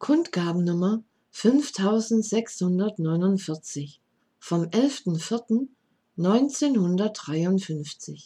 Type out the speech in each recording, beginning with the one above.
Kundgabennummer 5649 vom 11.04.1953.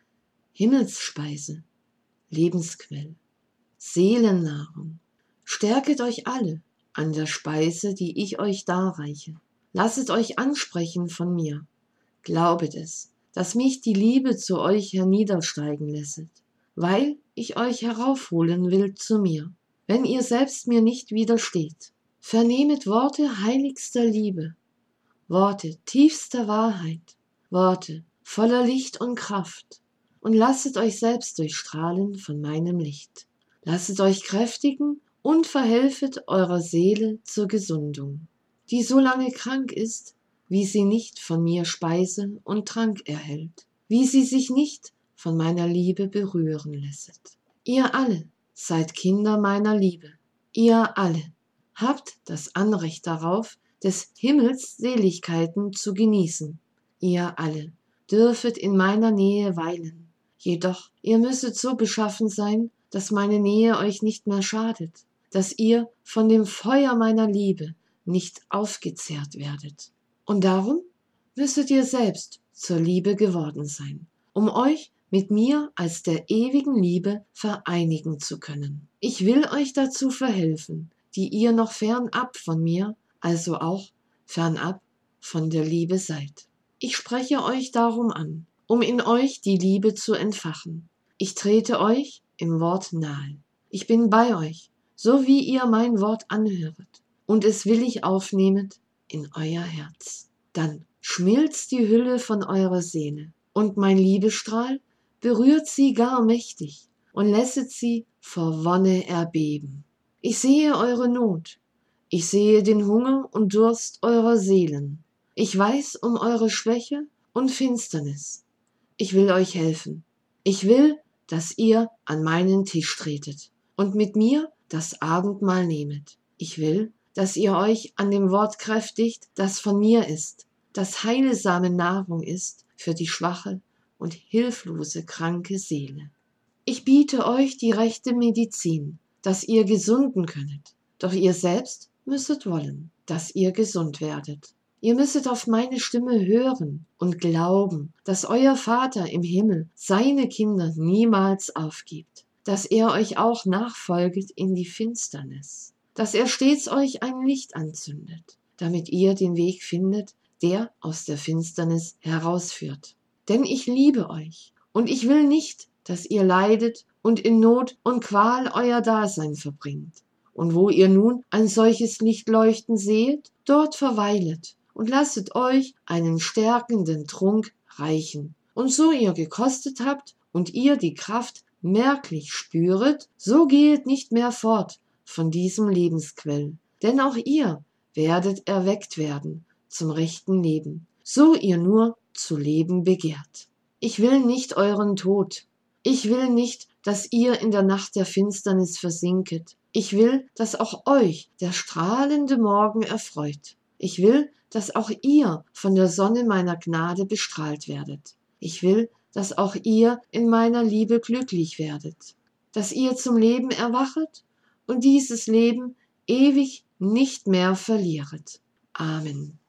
Himmelsspeise, Lebensquell, Seelennahrung. Stärket euch alle an der Speise, die ich euch darreiche. Lasset euch ansprechen von mir. Glaubet es, dass mich die Liebe zu euch herniedersteigen lässet, weil ich euch heraufholen will zu mir, wenn ihr selbst mir nicht widersteht. Vernehmet Worte heiligster Liebe, Worte tiefster Wahrheit, Worte voller Licht und Kraft, und lasset euch selbst durchstrahlen von meinem Licht. Lasset euch kräftigen und verhelfet eurer Seele zur Gesundung, die so lange krank ist, wie sie nicht von mir Speise und Trank erhält, wie sie sich nicht von meiner Liebe berühren lässet. Ihr alle seid Kinder meiner Liebe, ihr alle habt das Anrecht darauf, des Himmels Seligkeiten zu genießen. Ihr alle dürfet in meiner Nähe weilen, jedoch ihr müsset so beschaffen sein, dass meine Nähe euch nicht mehr schadet, dass ihr von dem Feuer meiner Liebe nicht aufgezehrt werdet. Und darum müsstet ihr selbst zur Liebe geworden sein, um euch mit mir als der ewigen Liebe vereinigen zu können. Ich will euch dazu verhelfen, die ihr noch fernab von mir, also auch fernab von der Liebe seid. Ich spreche euch darum an, um in euch die Liebe zu entfachen. Ich trete euch im Wort nahe. Ich bin bei euch, so wie ihr mein Wort anhöret, und es willig aufnehmet in euer Herz. Dann schmilzt die Hülle von eurer Seele, und mein Liebesstrahl berührt sie gar mächtig und lässet sie vor Wonne erbeben. Ich sehe eure Not, ich sehe den Hunger und Durst eurer Seelen. Ich weiß um eure Schwäche und Finsternis. Ich will euch helfen. Ich will, dass ihr an meinen Tisch tretet und mit mir das Abendmahl nehmet. Ich will, dass ihr euch an dem Wort kräftigt, das von mir ist, das heilsame Nahrung ist für die schwache und hilflose kranke Seele. Ich biete euch die rechte Medizin, dass ihr gesunden könnet, doch ihr selbst müsstet wollen, dass ihr gesund werdet. Ihr müsstet auf meine Stimme hören und glauben, dass euer Vater im Himmel seine Kinder niemals aufgibt, dass er euch auch nachfolget in die Finsternis, dass er stets euch ein Licht anzündet, damit ihr den Weg findet, der aus der Finsternis herausführt. Denn ich liebe euch und ich will nicht, dass ihr leidet und in Not und Qual euer Dasein verbringt. Und wo ihr nun ein solches Licht leuchten seht, dort verweilet und lasset euch einen stärkenden Trunk reichen. Und so ihr gekostet habt und ihr die Kraft merklich spüret, so gehet nicht mehr fort von diesem Lebensquell. Denn auch ihr werdet erweckt werden zum rechten Leben, so ihr nur zu leben begehrt. Ich will nicht euren Tod. Ich will nicht, dass ihr in der Nacht der Finsternis versinket. Ich will, dass auch euch der strahlende Morgen erfreut. Ich will, dass auch ihr von der Sonne meiner Gnade bestrahlt werdet. Ich will, dass auch ihr in meiner Liebe glücklich werdet, dass ihr zum Leben erwachet und dieses Leben ewig nicht mehr verlieret. Amen.